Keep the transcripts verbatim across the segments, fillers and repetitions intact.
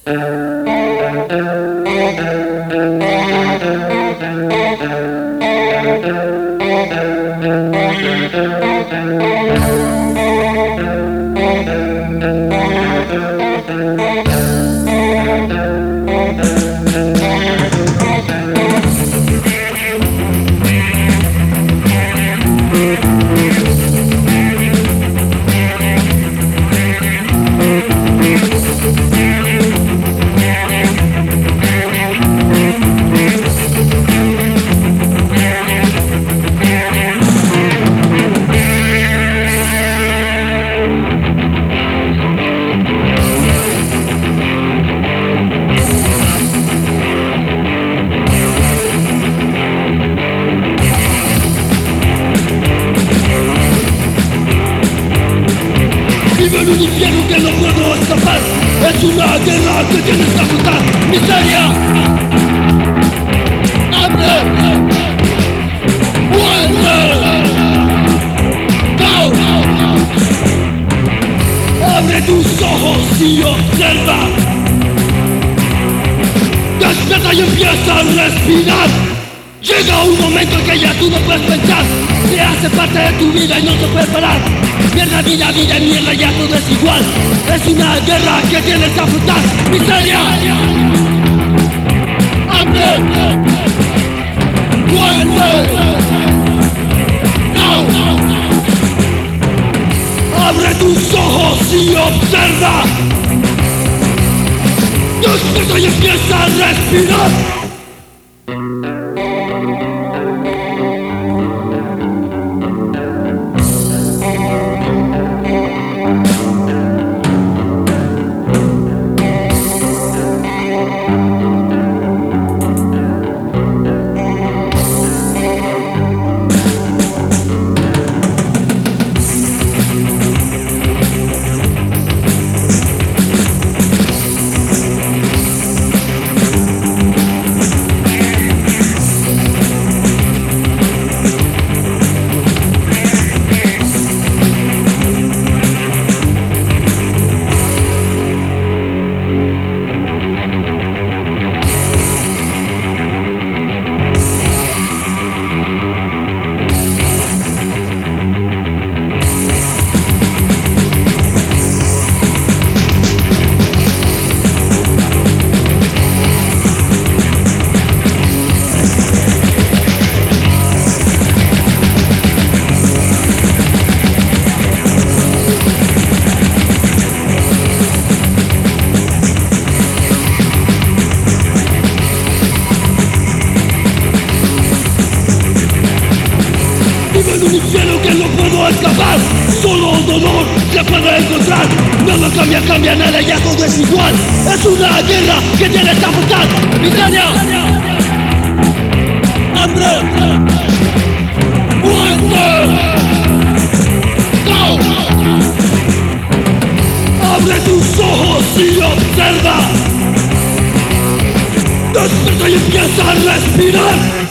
Vivo en un infierno que no puedo escapar. Es una guerra que tienes que afrontar. Miseria, hambre, muerte, caos. Abre tus ojos y observa. Despierta y empieza a respirar. Llega un momento en que ya tú no puedes pensar. Se hace parte de tu vida y no se puede parar. Mierda, vida, vida, mierda, ya todo es igual. Es una guerra que tienes que afrontar. Miseria, hambre, muerte, caos. Abre tus ojos y observa. Despierta y empieza a respirar. En un infierno que no puedo escapar. Solo dolor se puede encontrar. Nada cambia, cambia nada, ya todo es igual. Es una guerra que tienes que afrontar. Miseria, hambre, muerte, caos. Abre tus ojos y observa. Despierta y empieza a respirar.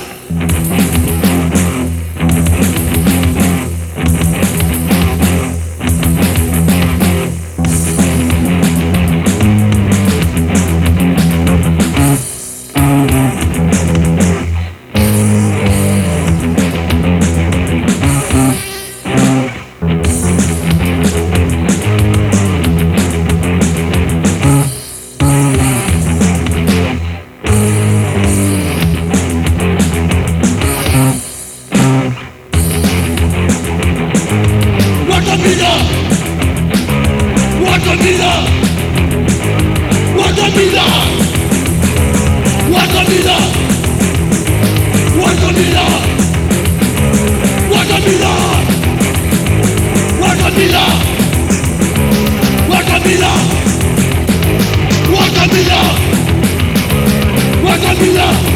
Guarda vida, guarda vida, guarda vida, guarda vida, guarda vida, guarda vida, guarda vida, guarda vida, guarda vida.